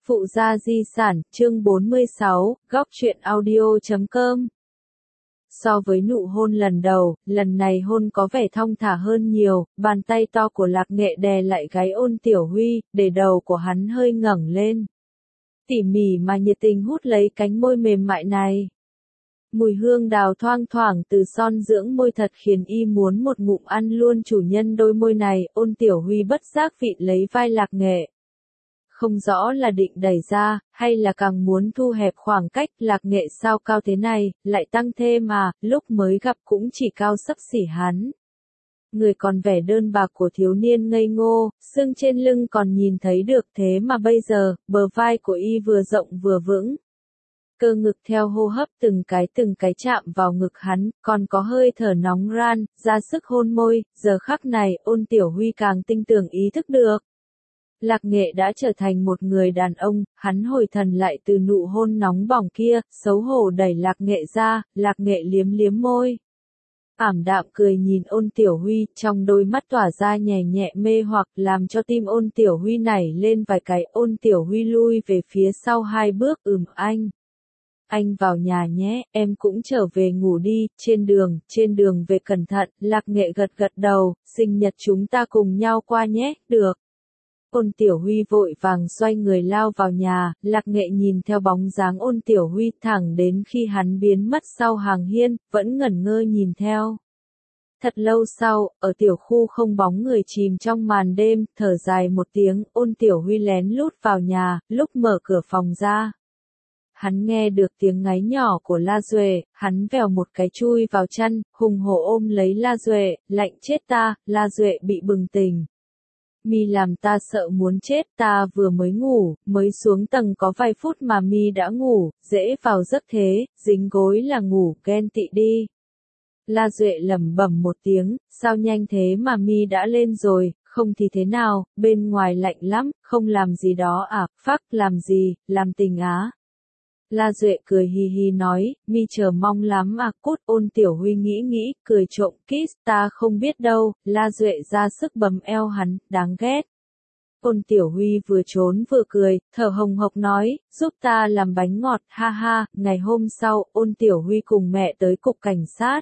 Phụ gia di sản, chương 46, góc truyện audio.com. So với nụ hôn lần đầu, lần này hôn có vẻ thong thả hơn nhiều, bàn tay to của Lạc Nghệ đè lại gáy Ôn Tiểu Huy, để đầu của hắn hơi ngẩng lên. Tỉ mỉ mà nhiệt tình hút lấy cánh môi mềm mại này. Mùi hương đào thoang thoảng từ son dưỡng môi thật khiến y muốn một ngụm ăn luôn chủ nhân đôi môi này. Ôn Tiểu Huy bất giác vịn lấy vai Lạc Nghệ. Không rõ là định đẩy ra, hay là càng muốn thu hẹp khoảng cách. Lạc Nghệ sao cao thế này, lại tăng thêm mà, lúc mới gặp cũng chỉ cao xấp xỉ hắn. Người còn vẻ đơn bạc của thiếu niên ngây ngô, xương trên lưng còn nhìn thấy được, thế mà bây giờ, bờ vai của y vừa rộng vừa vững. Cơ ngực theo hô hấp từng cái chạm vào ngực hắn, còn có hơi thở nóng ran, ra sức hôn môi. Giờ khắc này, Ôn Tiểu Huy càng tinh tường ý thức được. Lạc Nghệ đã trở thành một người đàn ông. Hắn hồi thần lại từ nụ hôn nóng bỏng kia, xấu hổ đẩy Lạc Nghệ ra. Lạc Nghệ liếm liếm môi, ảm đạm cười nhìn Ôn Tiểu Huy, trong đôi mắt tỏa ra nhẹ nhẹ mê hoặc, làm cho tim Ôn Tiểu Huy nảy lên vài cái. Ôn Tiểu Huy lui về phía sau 2 bước. Anh vào nhà nhé, em cũng trở về ngủ đi. Trên đường về cẩn thận. Lạc Nghệ gật đầu, sinh nhật chúng ta cùng nhau qua nhé. Được. Ôn Tiểu Huy vội vàng xoay người lao vào nhà. Lạc Nghệ nhìn theo bóng dáng Ôn Tiểu Huy thẳng đến khi hắn biến mất sau hàng hiên, vẫn ngẩn ngơ nhìn theo. Thật lâu sau, ở tiểu khu không bóng người chìm trong màn đêm, thở dài một tiếng. Ôn Tiểu Huy lén lút vào nhà. Lúc mở cửa phòng ra, hắn nghe được tiếng ngáy nhỏ của La Duệ. Hắn vèo một cái chui vào chăn, hùng hổ ôm lấy La Duệ. Lạnh chết ta. La Duệ bị bừng tỉnh. Mi làm ta sợ muốn chết, ta vừa mới ngủ, mới xuống tầng có vài phút mà Mi đã ngủ, dễ vào giấc thế, dính gối là ngủ, ghen tị đi. La Duệ lẩm bẩm một tiếng, sao nhanh thế mà Mi đã lên rồi, không thì thế nào, bên ngoài lạnh lắm, không làm gì đó à, phác, làm gì, làm tình á. La Duệ cười hi hi nói, Mi chờ mong lắm à, cút. Ôn Tiểu Huy nghĩ, cười trộm, kiss, ta không biết đâu. La Duệ ra sức bấm eo hắn, đáng ghét. Ôn Tiểu Huy vừa trốn vừa cười, thở hồng hộc nói, giúp ta làm bánh ngọt, ha ha. Ngày hôm sau, Ôn Tiểu Huy cùng mẹ tới cục cảnh sát.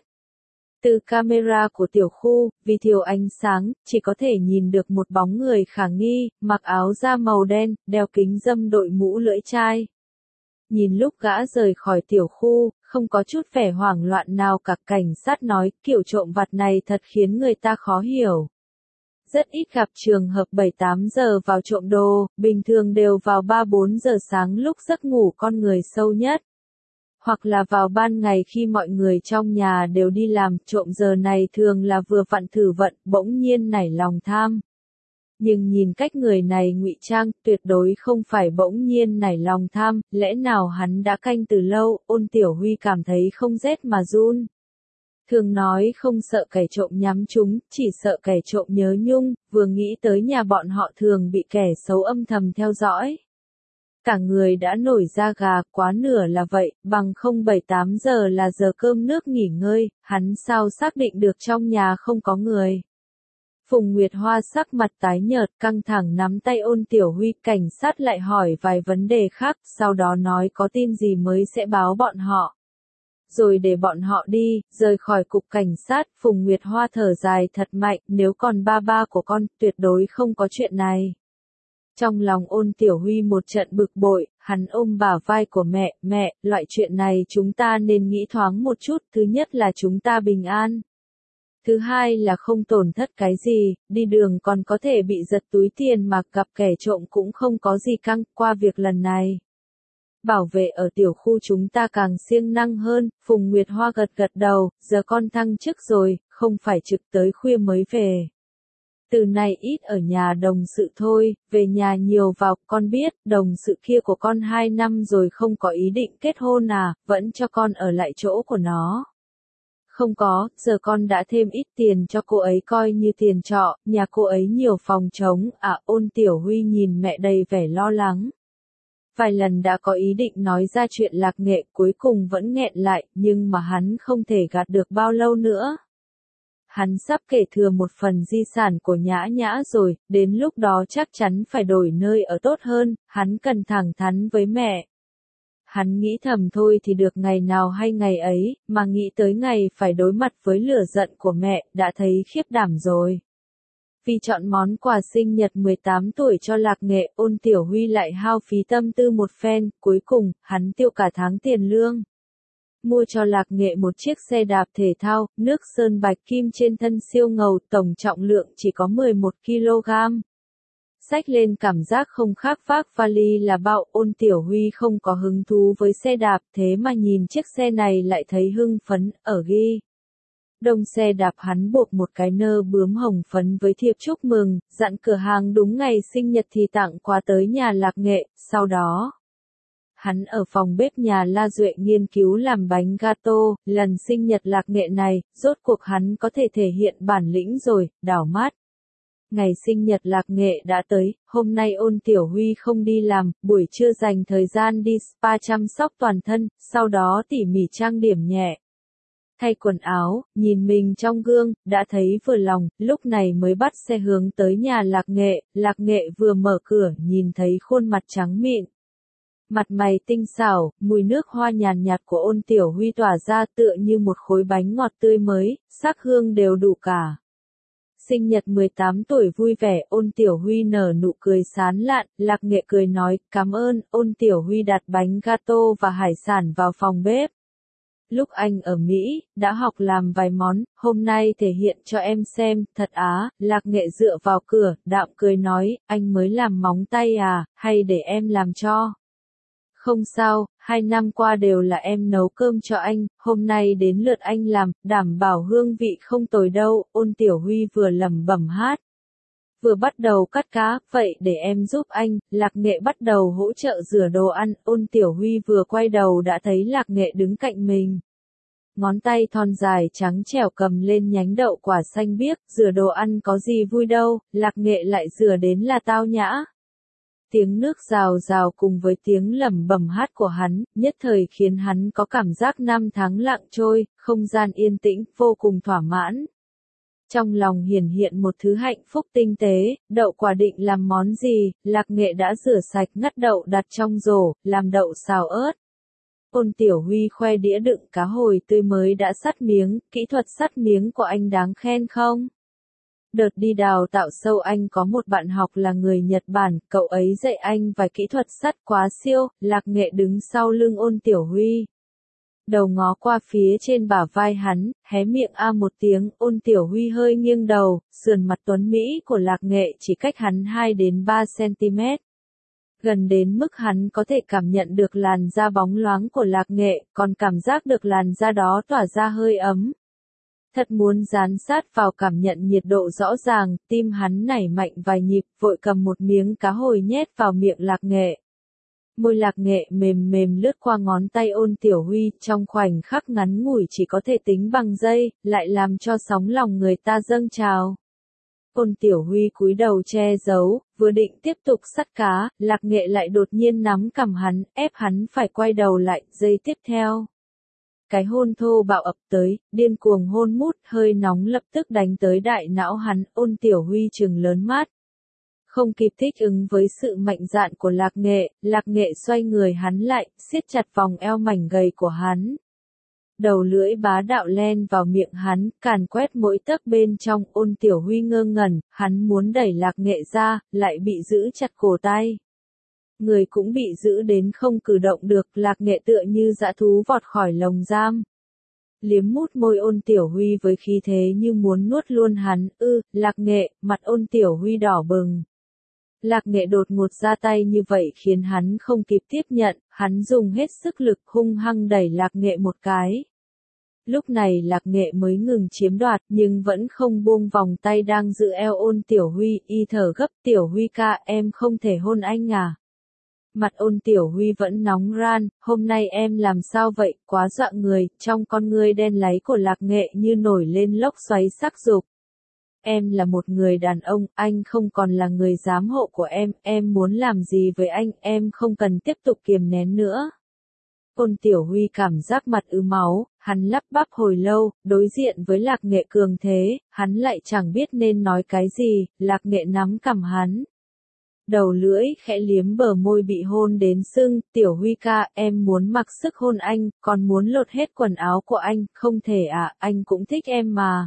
Từ camera của tiểu khu, vì thiếu ánh sáng, chỉ có thể nhìn được một bóng người khả nghi, mặc áo da màu đen, đeo kính râm đội mũ lưỡi chai. Nhìn lúc gã rời khỏi tiểu khu, không có chút vẻ hoảng loạn nào cả. Cảnh sát nói, kiểu trộm vặt này thật khiến người ta khó hiểu. Rất ít gặp trường hợp 7-8 giờ vào trộm đồ, bình thường đều vào 3-4 giờ sáng lúc giấc ngủ con người sâu nhất. Hoặc là vào ban ngày khi mọi người trong nhà đều đi làm. Trộm giờ này thường là vừa vặn thử vận, bỗng nhiên nảy lòng tham. Nhưng nhìn cách người này ngụy trang, tuyệt đối không phải bỗng nhiên nảy lòng tham, lẽ nào hắn đã canh từ lâu. Ôn Tiểu Huy cảm thấy không rét mà run. Thường nói không sợ kẻ trộm nhắm trúng, chỉ sợ kẻ trộm nhớ nhung. Vừa nghĩ tới nhà bọn họ thường bị kẻ xấu âm thầm theo dõi, cả người đã nổi da gà. Quá nửa là vậy, bằng không 7-8 giờ là giờ cơm nước nghỉ ngơi, hắn sao xác định được trong nhà không có người. Phùng Nguyệt Hoa sắc mặt tái nhợt, căng thẳng nắm tay Ôn Tiểu Huy. Cảnh sát lại hỏi vài vấn đề khác, sau đó nói có tin gì mới sẽ báo bọn họ, rồi để bọn họ đi. Rời khỏi cục cảnh sát, Phùng Nguyệt Hoa thở dài thật mạnh, nếu còn ba của con, tuyệt đối không có chuyện này. Trong lòng Ôn Tiểu Huy một trận bực bội, hắn ôm bả vai của mẹ, loại chuyện này chúng ta nên nghĩ thoáng một chút. Thứ nhất là chúng ta bình an. Thứ hai là không tổn thất cái gì, đi đường còn có thể bị giật túi tiền mà gặp kẻ trộm cũng không có gì căng. Qua việc lần này, bảo vệ ở tiểu khu chúng ta càng siêng năng hơn. Phùng Nguyệt Hoa gật đầu, giờ con thăng chức rồi, không phải trực tới khuya mới về. Từ nay ít ở nhà đồng sự thôi, về nhà nhiều vào. Con biết, đồng sự kia của con 2 năm rồi không có ý định kết hôn à, vẫn cho con ở lại chỗ của nó. Không có, giờ con đã thêm ít tiền cho cô ấy coi như tiền trọ, nhà cô ấy nhiều phòng trống. À, Ôn Tiểu Huy nhìn mẹ đầy vẻ lo lắng. Vài lần đã có ý định nói ra chuyện Lạc Nghệ, cuối cùng vẫn nghẹn lại, nhưng mà hắn không thể gạt được bao lâu nữa. hắn sắp kể thừa một phần di sản của Nhã Nhã rồi, đến lúc đó chắc chắn phải đổi nơi ở tốt hơn, hắn cần thẳng thắn với mẹ. Hắn nghĩ thầm thôi thì được ngày nào hay ngày ấy, mà nghĩ tới ngày phải đối mặt với lửa giận của mẹ, đã thấy khiếp đảm rồi. Vì chọn món quà sinh nhật 18 tuổi cho Lạc Nghệ, Ôn Tiểu Huy lại hao phí tâm tư một phen, cuối cùng, hắn tiêu cả tháng tiền lương. Mua cho Lạc Nghệ một chiếc xe đạp thể thao, nước sơn bạch kim trên thân siêu ngầu, tổng trọng lượng chỉ có 11 kg. Xách lên cảm giác không khác vác vali là bao. Ôn Tiểu Huy không có hứng thú với xe đạp, thế mà nhìn chiếc xe này lại thấy hưng phấn, ở ghi đông xe đạp hắn buộc một cái nơ bướm hồng phấn với thiệp chúc mừng, dặn cửa hàng đúng ngày sinh nhật thì tặng quà tới nhà Lạc Nghệ, sau đó hắn ở phòng bếp nhà La Duệ nghiên cứu làm bánh gato. Lần sinh nhật Lạc Nghệ này, rốt cuộc hắn có thể thể hiện bản lĩnh rồi, đảo mắt. Ngày sinh nhật Lạc Nghệ đã tới, hôm nay Ôn Tiểu Huy không đi làm, buổi trưa dành thời gian đi spa chăm sóc toàn thân, sau đó tỉ mỉ trang điểm nhẹ. Thay quần áo, nhìn mình trong gương, đã thấy vừa lòng, lúc này mới bắt xe hướng tới nhà Lạc Nghệ. Lạc Nghệ vừa mở cửa, nhìn thấy khuôn mặt trắng mịn. Mặt mày tinh xảo, mùi nước hoa nhàn nhạt của Ôn Tiểu Huy tỏa ra tựa như một khối bánh ngọt tươi mới, sắc hương đều đủ cả. Sinh nhật 18 tuổi vui vẻ, Ôn Tiểu Huy nở nụ cười sán lạn, Lạc Nghệ cười nói, cảm ơn. Ôn Tiểu Huy đặt bánh gato và hải sản vào phòng bếp. Lúc anh ở Mỹ, đã học làm vài món, hôm nay thể hiện cho em xem, thật á. Lạc Nghệ dựa vào cửa, đạm cười nói, anh mới làm móng tay à, hay để em làm cho? Không sao, 2 năm qua đều là em nấu cơm cho anh, hôm nay đến lượt anh làm, đảm bảo hương vị không tồi đâu. Ôn Tiểu Huy vừa lẩm bẩm hát, vừa bắt đầu cắt cá, vậy để em giúp anh. Lạc Nghệ bắt đầu hỗ trợ rửa đồ ăn, Ôn Tiểu Huy vừa quay đầu đã thấy Lạc Nghệ đứng cạnh mình. Ngón tay thon dài trắng trẻo cầm lên nhánh đậu quả xanh biếc, rửa đồ ăn có gì vui đâu, Lạc Nghệ lại rửa đến là tao nhã. Tiếng nước rào rào cùng với tiếng lẩm bẩm hát của hắn, nhất thời khiến hắn có cảm giác năm tháng lặng trôi, không gian yên tĩnh, vô cùng thỏa mãn. Trong lòng hiển hiện một thứ hạnh phúc tinh tế. Đậu quả định làm món gì? Lạc Nghệ đã rửa sạch ngắt đậu đặt trong rổ, làm đậu xào ớt. Ôn Tiểu Huy khoe đĩa đựng cá hồi tươi mới đã sắt miếng, kỹ thuật sắt miếng của anh đáng khen không? Đợt đi đào tạo sâu anh có một bạn học là người Nhật Bản, cậu ấy dạy anh vài kỹ thuật sắt quá siêu. Lạc Nghệ đứng sau lưng Ôn Tiểu Huy. Đầu ngó qua phía trên bả vai hắn, hé miệng a một tiếng. Ôn Tiểu Huy hơi nghiêng đầu, sườn mặt tuấn Mỹ của Lạc Nghệ chỉ cách hắn 2 đến 3 cm. Gần đến mức hắn có thể cảm nhận được làn da bóng loáng của Lạc Nghệ, còn cảm giác được làn da đó tỏa ra hơi ấm. Thật muốn dán sát vào cảm nhận nhiệt độ rõ ràng, tim hắn nảy mạnh vài nhịp, vội cầm một miếng cá hồi nhét vào miệng Lạc Nghệ. Môi Lạc Nghệ mềm mềm lướt qua ngón tay Ôn Tiểu Huy, trong khoảnh khắc ngắn ngủi chỉ có thể tính bằng giây, lại làm cho sóng lòng người ta dâng trào. Ôn Tiểu Huy cúi đầu che giấu, vừa định tiếp tục sắt cá, Lạc Nghệ lại đột nhiên nắm cằm hắn, ép hắn phải quay đầu lại. Giây tiếp theo, cái hôn thô bạo ập tới, điên cuồng hôn mút, hơi nóng lập tức đánh tới đại não hắn. Ôn Tiểu Huy trừng lớn mắt, không kịp thích ứng với sự mạnh dạn của Lạc Nghệ xoay người hắn lại, siết chặt vòng eo mảnh gầy của hắn. Đầu lưỡi bá đạo len vào miệng hắn, càn quét mỗi tấc bên trong. Ôn Tiểu Huy ngơ ngẩn, hắn muốn đẩy Lạc Nghệ ra, lại bị giữ chặt cổ tay. Người cũng bị giữ đến không cử động được. Lạc Nghệ tựa như dã thú vọt khỏi lồng giam. Liếm mút môi Ôn Tiểu Huy với khí thế như muốn nuốt luôn hắn. Lạc Nghệ, mặt Ôn Tiểu Huy đỏ bừng. Lạc Nghệ đột ngột ra tay như vậy khiến hắn không kịp tiếp nhận, hắn dùng hết sức lực hung hăng đẩy Lạc Nghệ một cái. Lúc này Lạc Nghệ mới ngừng chiếm đoạt, nhưng vẫn không buông vòng tay đang giữ eo Ôn Tiểu Huy, y thở gấp. Tiểu Huy ca, em không thể hôn anh à? Mặt Ôn Tiểu Huy vẫn nóng ran, hôm nay em làm sao vậy, quá dọa người. Trong con ngươi đen láy của Lạc Nghệ như nổi lên lốc xoáy sắc dục. Em là một người đàn ông, anh không còn là người giám hộ của em muốn làm gì với anh, em không cần tiếp tục kiềm nén nữa. Ôn Tiểu Huy cảm giác mặt ứ máu, hắn lắp bắp hồi lâu, đối diện với Lạc Nghệ cường thế, hắn lại chẳng biết nên nói cái gì, Lạc Nghệ nắm cằm hắn. Đầu lưỡi khẽ liếm bờ môi bị hôn đến sưng, Tiểu Huy ca, em muốn mặc sức hôn anh, còn muốn lột hết quần áo của anh, không thể à, anh cũng thích em mà.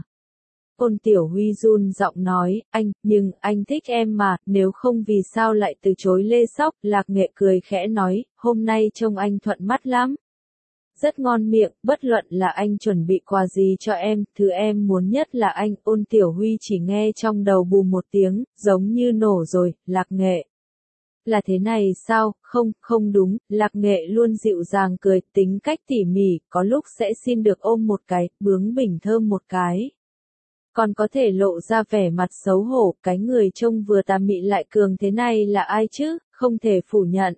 Ôn Tiểu Huy run giọng nói, nhưng anh thích em mà, nếu không vì sao lại từ chối Lê Sóc, Lạc Nghệ cười khẽ nói, hôm nay trông anh thuận mắt lắm. Rất ngon miệng, bất luận là anh chuẩn bị quà gì cho em, thứ em muốn nhất là anh, Ôn Tiểu Huy chỉ nghe trong đầu bù một tiếng, giống như nổ rồi, Lạc Nghệ. Là thế này sao, không đúng, Lạc Nghệ luôn dịu dàng cười, tính cách tỉ mỉ, có lúc sẽ xin được ôm một cái, bướng bỉnh thơm một cái. Còn có thể lộ ra vẻ mặt xấu hổ, cái người trông vừa tà mị lại cường thế này là ai chứ, không thể phủ nhận.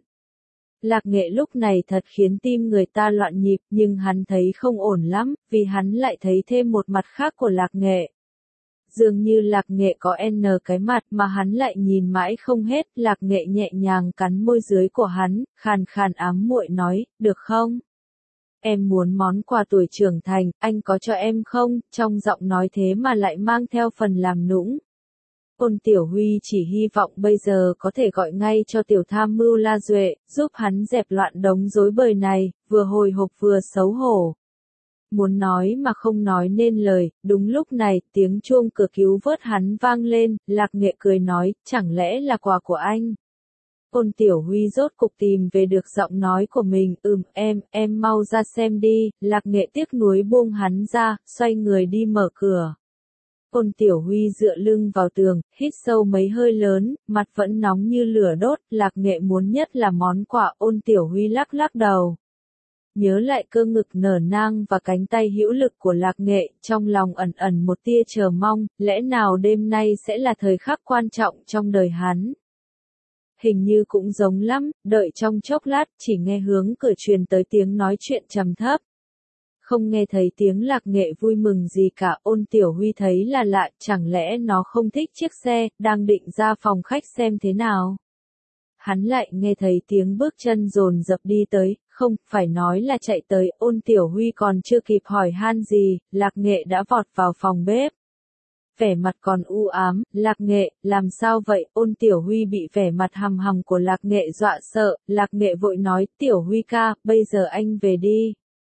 Lạc Nghệ lúc này thật khiến tim người ta loạn nhịp, nhưng hắn thấy không ổn lắm, vì hắn lại thấy thêm một mặt khác của Lạc Nghệ. Dường như Lạc Nghệ có n cái mặt mà hắn lại nhìn mãi không hết, Lạc Nghệ nhẹ nhàng cắn môi dưới của hắn, khàn khàn ám muội nói, được không? Em muốn món quà tuổi trưởng thành, anh có cho em không? Trong giọng nói thế mà lại mang theo phần làm nũng. Ôn Tiểu Huy chỉ hy vọng bây giờ có thể gọi ngay cho tiểu tham mưu La Duệ, giúp hắn dẹp loạn đống rối bời này, vừa hồi hộp vừa xấu hổ. Muốn nói mà không nói nên lời, đúng lúc này, tiếng chuông cửa cứu vớt hắn vang lên, Lạc Nghệ cười nói, chẳng lẽ là quà của anh? Ôn Tiểu Huy rốt cục tìm về được giọng nói của mình, em mau ra xem đi, Lạc Nghệ tiếc nuối buông hắn ra, xoay người đi mở cửa. Ôn Tiểu Huy dựa lưng vào tường, hít sâu mấy hơi lớn, mặt vẫn nóng như lửa đốt, Lạc Nghệ muốn nhất là món quà, Ôn Tiểu Huy lắc lắc đầu. Nhớ lại cơ ngực nở nang và cánh tay hữu lực của Lạc Nghệ, trong lòng ẩn ẩn một tia chờ mong, lẽ nào đêm nay sẽ là thời khắc quan trọng trong đời hắn. Hình như cũng giống lắm, đợi trong chốc lát, chỉ nghe hướng cửa truyền tới tiếng nói chuyện trầm thấp. Không nghe thấy tiếng Lạc Nghệ vui mừng gì cả, Ôn Tiểu Huy thấy là lạ, chẳng lẽ nó không thích chiếc xe, đang định ra phòng khách xem thế nào. Hắn lại nghe thấy tiếng bước chân dồn dập đi tới, không, phải nói là chạy tới, Ôn Tiểu Huy còn chưa kịp hỏi han gì, Lạc Nghệ đã vọt vào phòng bếp. Vẻ mặt còn u ám, Lạc Nghệ, làm sao vậy, Ôn Tiểu Huy bị vẻ mặt hầm hầm của Lạc Nghệ dọa sợ, Lạc Nghệ vội nói, Tiểu Huy ca, bây giờ anh về đi.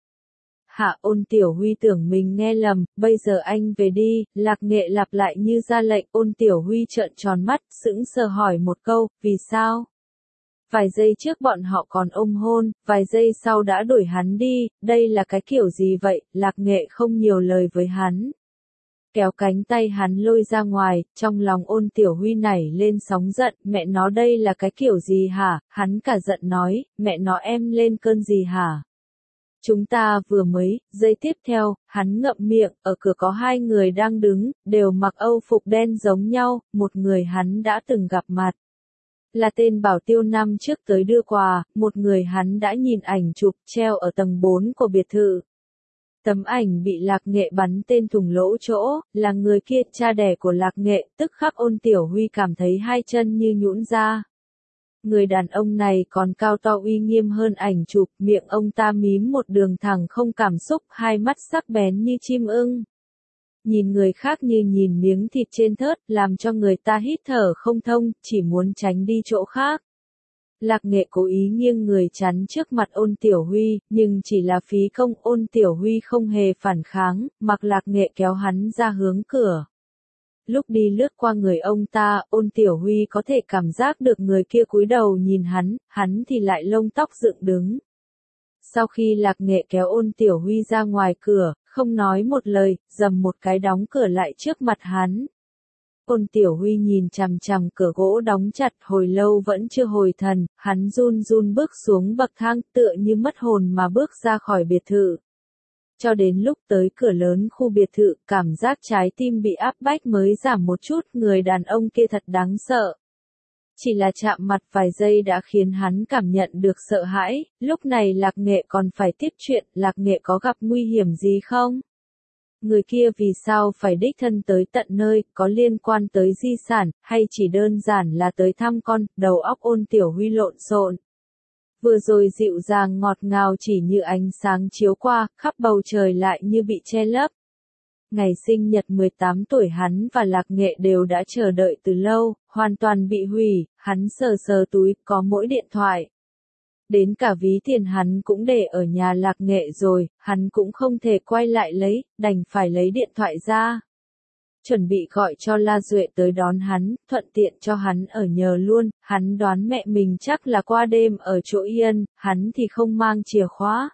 Hạ, Ôn Tiểu Huy tưởng mình nghe lầm, bây giờ anh về đi, Lạc Nghệ lặp lại như ra lệnh, Ôn Tiểu Huy trợn tròn mắt, sững sờ hỏi một câu, vì sao? Vài giây trước bọn họ còn ôm hôn, vài giây sau đã đuổi hắn đi, đây là cái kiểu gì vậy, Lạc Nghệ không nhiều lời với hắn. Kéo cánh tay hắn lôi ra ngoài, trong lòng Ôn Tiểu Huy nảy lên sóng giận, mẹ nó đây là cái kiểu gì hả, hắn cả giận nói, mẹ nó em lên cơn gì hả? Chúng ta vừa mới, giây tiếp theo, hắn ngậm miệng, ở cửa có hai người đang đứng, đều mặc âu phục đen giống nhau, một người hắn đã từng gặp mặt. Là tên bảo tiêu năm trước tới đưa quà, một người hắn đã nhìn ảnh chụp treo ở tầng 4 của biệt thự. Tấm ảnh bị Lạc Nghệ bắn tên thủng lỗ chỗ, là người kia, cha đẻ của Lạc Nghệ, tức khắc Ôn Tiểu Huy cảm thấy hai chân như nhũn ra. Người đàn ông này còn cao to uy nghiêm hơn ảnh chụp, miệng ông ta mím một đường thẳng không cảm xúc, hai mắt sắc bén như chim ưng. Nhìn người khác như nhìn miếng thịt trên thớt, làm cho người ta hít thở không thông, chỉ muốn tránh đi chỗ khác. Lạc Nghệ cố ý nghiêng người chắn trước mặt Ôn Tiểu Huy, nhưng chỉ là phí công, Ôn Tiểu Huy không hề phản kháng, mặc Lạc Nghệ kéo hắn ra hướng cửa. Lúc đi lướt qua người ông ta, Ôn Tiểu Huy có thể cảm giác được người kia cúi đầu nhìn hắn thì lại lông tóc dựng đứng. Sau khi Lạc Nghệ kéo Ôn Tiểu Huy ra ngoài cửa, không nói một lời, dầm một cái đóng cửa lại trước mặt hắn. Ôn Tiểu Huy nhìn chằm chằm cửa gỗ đóng chặt hồi lâu vẫn chưa hồi thần, hắn run run bước xuống bậc thang tựa như mất hồn mà bước ra khỏi biệt thự. Cho đến lúc tới cửa lớn khu biệt thự, cảm giác trái tim bị áp bách mới giảm một chút, người đàn ông kia thật đáng sợ. Chỉ là chạm mặt vài giây đã khiến hắn cảm nhận được sợ hãi, lúc này Lạc Nghệ còn phải tiếp chuyện, Lạc Nghệ có gặp nguy hiểm gì không? Người kia vì sao phải đích thân tới tận nơi, có liên quan tới di sản, hay chỉ đơn giản là tới thăm con, đầu óc Ôn Tiểu Huy lộn xộn. Vừa rồi dịu dàng ngọt ngào chỉ như ánh sáng chiếu qua, khắp bầu trời lại như bị che lấp. Ngày sinh nhật 18 tuổi hắn và Lạc Nghệ đều đã chờ đợi từ lâu, hoàn toàn bị hủy, hắn sờ sờ túi, có mỗi điện thoại. Đến cả ví tiền hắn cũng để ở nhà Lạc Nghệ rồi, hắn cũng không thể quay lại lấy, đành phải lấy điện thoại ra. Chuẩn bị gọi cho La Duệ tới đón hắn, thuận tiện cho hắn ở nhờ luôn, hắn đoán mẹ mình chắc là qua đêm ở chỗ Yên, hắn thì không mang chìa khóa.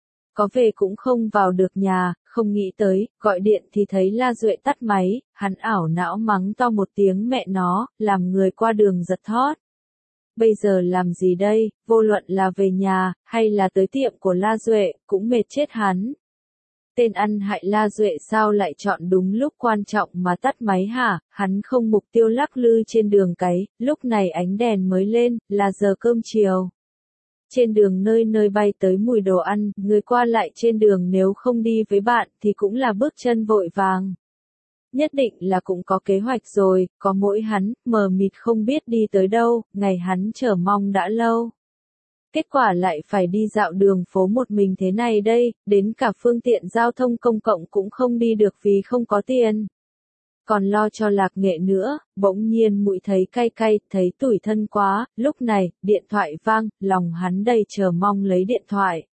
Có về cũng không vào được nhà, không nghĩ tới, gọi điện thì thấy La Duệ tắt máy, hắn ảo não mắng to một tiếng mẹ nó, làm người qua đường giật thót. Bây giờ làm gì đây, vô luận là về nhà, hay là tới tiệm của La Duệ, cũng mệt chết hắn. Tên ăn hại La Duệ sao lại chọn đúng lúc quan trọng mà tắt máy hả, hắn không mục tiêu lắc lư trên đường cái, lúc này ánh đèn mới lên, là giờ cơm chiều. Trên đường nơi nơi bay tới mùi đồ ăn, người qua lại trên đường nếu không đi với bạn thì cũng là bước chân vội vàng. Nhất định là cũng có kế hoạch rồi, có mỗi hắn, mờ mịt không biết đi tới đâu, ngày hắn chờ mong đã lâu. Kết quả lại phải đi dạo đường phố một mình thế này đây, đến cả phương tiện giao thông công cộng cũng không đi được vì không có tiền. Còn lo cho Lạc Nghệ nữa, bỗng nhiên mũi thấy cay cay, thấy tủi thân quá, lúc này, điện thoại vang, lòng hắn đầy chờ mong lấy điện thoại.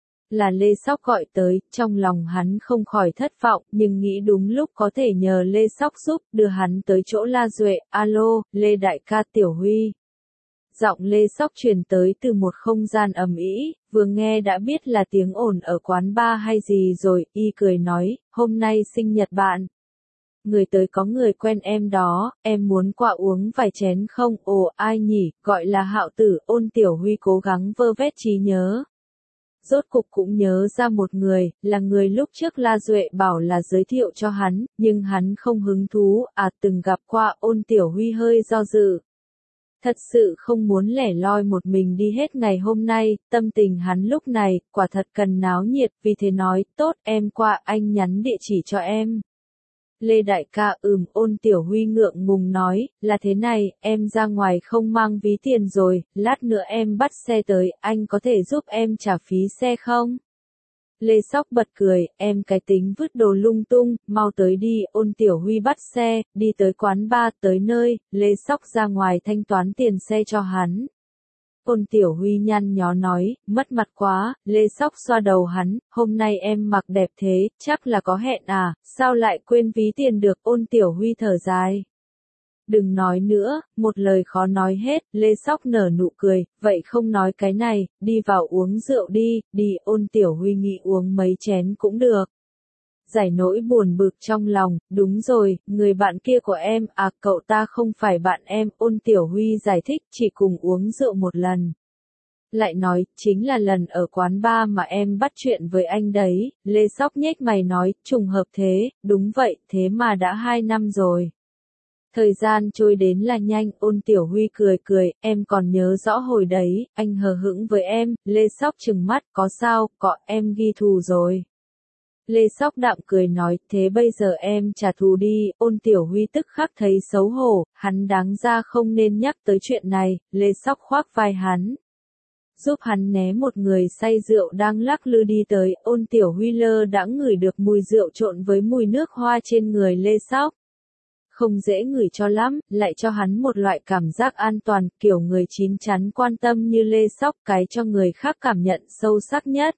Là Lê Sóc gọi tới, trong lòng hắn không khỏi thất vọng, nhưng nghĩ đúng lúc có thể nhờ Lê Sóc giúp, đưa hắn tới chỗ La Duệ, alo, Lê đại ca Tiểu Huy. Giọng Lê Sóc truyền tới từ một không gian ầm ĩ, vừa nghe đã biết là tiếng ồn ở quán bar hay gì rồi, y cười nói, hôm nay sinh nhật bạn. Người tới có người quen em đó, em muốn qua uống vài chén không, ồ ai nhỉ, gọi là Hạo Tử, Ôn Tiểu Huy cố gắng vơ vét trí nhớ. Rốt cục cũng nhớ ra một người, là người lúc trước La Duệ bảo là giới thiệu cho hắn, nhưng hắn không hứng thú, từng gặp qua. Ôn Tiểu Huy hơi do dự. Thật sự không muốn lẻ loi một mình đi hết ngày hôm nay, tâm tình hắn lúc này, quả thật cần náo nhiệt, vì thế nói, tốt, em qua, anh nhắn địa chỉ cho em. Lê đại ca Ôn Tiểu Huy ngượng ngùng nói, là thế này, em ra ngoài không mang ví tiền rồi, lát nữa em bắt xe tới, anh có thể giúp em trả phí xe không? Lê Sóc bật cười, em cái tính vứt đồ lung tung, mau tới đi. Ôn Tiểu Huy bắt xe, đi tới quán bar, tới nơi, Lê Sóc ra ngoài thanh toán tiền xe cho hắn. Ôn Tiểu Huy nhăn nhó nói, mất mặt quá. Lê Sóc xoa đầu hắn, hôm nay em mặc đẹp thế, chắc là có hẹn à, sao lại quên ví tiền được. Ôn Tiểu Huy thở dài. Đừng nói nữa, một lời khó nói hết. Lê Sóc nở nụ cười, vậy không nói cái này, đi vào uống rượu đi, đi. Ôn Tiểu Huy nghĩ uống mấy chén cũng được. Giải nỗi buồn bực trong lòng, đúng rồi, người bạn kia của em, cậu ta không phải bạn em. Ôn Tiểu Huy giải thích, chỉ cùng uống rượu một lần. Lại nói, chính là lần ở quán bar mà em bắt chuyện với anh đấy. Lê Sóc nhếch mày nói, trùng hợp thế, đúng vậy, thế mà đã 2 năm rồi. Thời gian trôi đến là nhanh. Ôn Tiểu Huy cười cười, em còn nhớ rõ hồi đấy, anh hờ hững với em. Lê Sóc trừng mắt, có sao, có em ghi thù rồi. Lê Sóc đạm cười nói, thế bây giờ em trả thù đi. Ôn Tiểu Huy tức khắc thấy xấu hổ, hắn đáng ra không nên nhắc tới chuyện này. Lê Sóc khoác vai hắn, giúp hắn né một người say rượu đang lắc lư đi tới. Ôn Tiểu Huy lơ đãng ngửi được mùi rượu trộn với mùi nước hoa trên người Lê Sóc. Không dễ ngửi cho lắm, lại cho hắn một loại cảm giác an toàn, kiểu người chín chắn quan tâm như Lê Sóc, cái cho người khác cảm nhận sâu sắc nhất.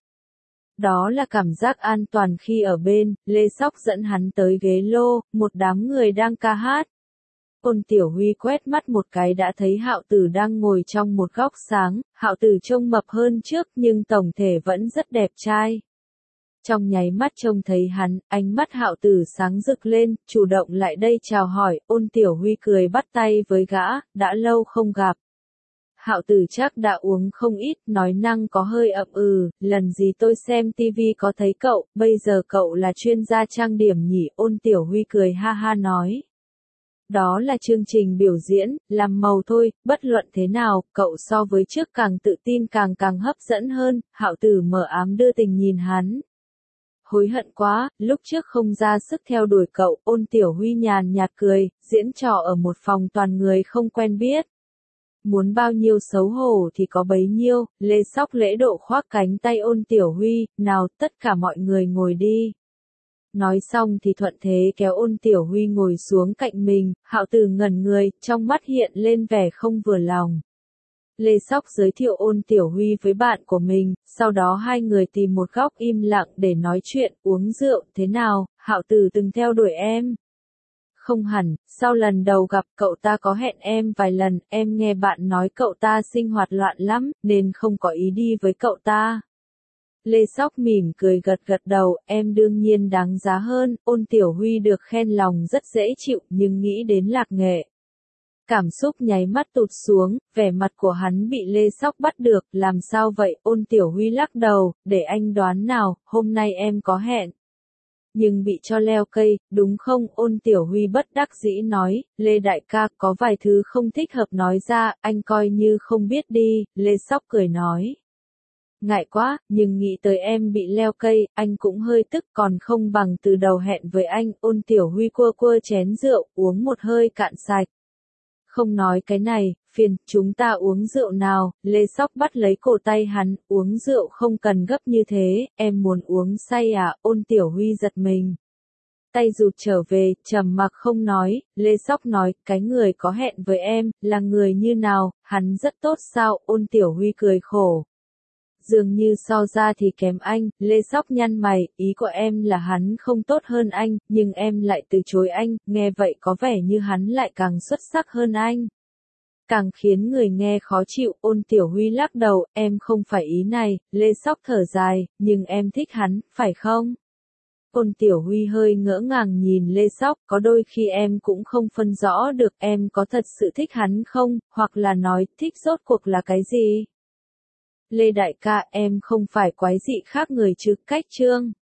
Đó là cảm giác an toàn khi ở bên. Lê Sóc dẫn hắn tới ghế lô, một đám người đang ca hát. Ôn Tiểu Huy quét mắt một cái đã thấy Hạo Tử đang ngồi trong một góc sáng. Hạo Tử trông mập hơn trước nhưng tổng thể vẫn rất đẹp trai. Trong nháy mắt trông thấy hắn, ánh mắt Hạo Tử sáng rực lên, chủ động lại đây chào hỏi. Ôn Tiểu Huy cười bắt tay với gã, đã lâu không gặp. Hạo Tử chắc đã uống không ít, nói năng có hơi ậm lần gì tôi xem tivi có thấy cậu, bây giờ cậu là chuyên gia trang điểm nhỉ. Ôn Tiểu Huy cười ha ha nói. Đó là chương trình biểu diễn, làm màu thôi, bất luận thế nào, cậu so với trước càng tự tin càng hấp dẫn hơn. Hạo Tử mờ ám đưa tình nhìn hắn. Hối hận quá, lúc trước không ra sức theo đuổi cậu. Ôn Tiểu Huy nhàn nhạt cười, diễn trò ở một phòng toàn người không quen biết. Muốn bao nhiêu xấu hổ thì có bấy nhiêu, Lê Sóc lễ độ khoác cánh tay Ôn Tiểu Huy, nào tất cả mọi người ngồi đi. Nói xong thì thuận thế kéo Ôn Tiểu Huy ngồi xuống cạnh mình, Hạo Tử ngẩn người, trong mắt hiện lên vẻ không vừa lòng. Lê Sóc giới thiệu Ôn Tiểu Huy với bạn của mình, sau đó hai người tìm một góc im lặng để nói chuyện, uống rượu, thế nào, Hạo Tử từng theo đuổi em. Không hẳn, sau lần đầu gặp cậu ta có hẹn em vài lần, em nghe bạn nói cậu ta sinh hoạt loạn lắm, nên không có ý đi với cậu ta. Lê Sóc mỉm cười gật gật đầu, em đương nhiên đáng giá hơn, Ôn Tiểu Huy được khen lòng rất dễ chịu, nhưng nghĩ đến Lạc Nghệ. Cảm xúc nháy mắt tụt xuống, vẻ mặt của hắn bị Lê Sóc bắt được, làm sao vậy, Ôn Tiểu Huy lắc đầu, để anh đoán nào, hôm nay em có hẹn. Nhưng bị cho leo cây, đúng không, Ôn Tiểu Huy bất đắc dĩ nói, Lê đại ca có vài thứ không thích hợp nói ra, anh coi như không biết đi, Lê Sóc cười nói. Ngại quá, nhưng nghĩ tới em bị leo cây, anh cũng hơi tức còn không bằng từ đầu hẹn với anh, Ôn Tiểu Huy cua cua chén rượu, uống một hơi cạn sạch. Không nói cái này, phiền, chúng ta uống rượu nào, Lê Sóc bắt lấy cổ tay hắn, uống rượu không cần gấp như thế, em muốn uống say à, Ôn Tiểu Huy giật mình. Tay rụt trở về, trầm mặc không nói, Lê Sóc nói, cái người có hẹn với em, là người như nào, hắn rất tốt sao, Ôn Tiểu Huy cười khổ. Dường như so ra thì kém anh, Lê Sóc nhăn mày, ý của em là hắn không tốt hơn anh, nhưng em lại từ chối anh, nghe vậy có vẻ như hắn lại càng xuất sắc hơn anh. Càng khiến người nghe khó chịu, Ôn Tiểu Huy lắc đầu, em không phải ý này, Lê Sóc thở dài, nhưng em thích hắn, phải không? Ôn Tiểu Huy hơi ngỡ ngàng nhìn Lê Sóc, có đôi khi em cũng không phân rõ được em có thật sự thích hắn không, hoặc là nói, thích rốt cuộc là cái gì? Lê đại ca, em không phải quái dị khác người chứ, cách chương.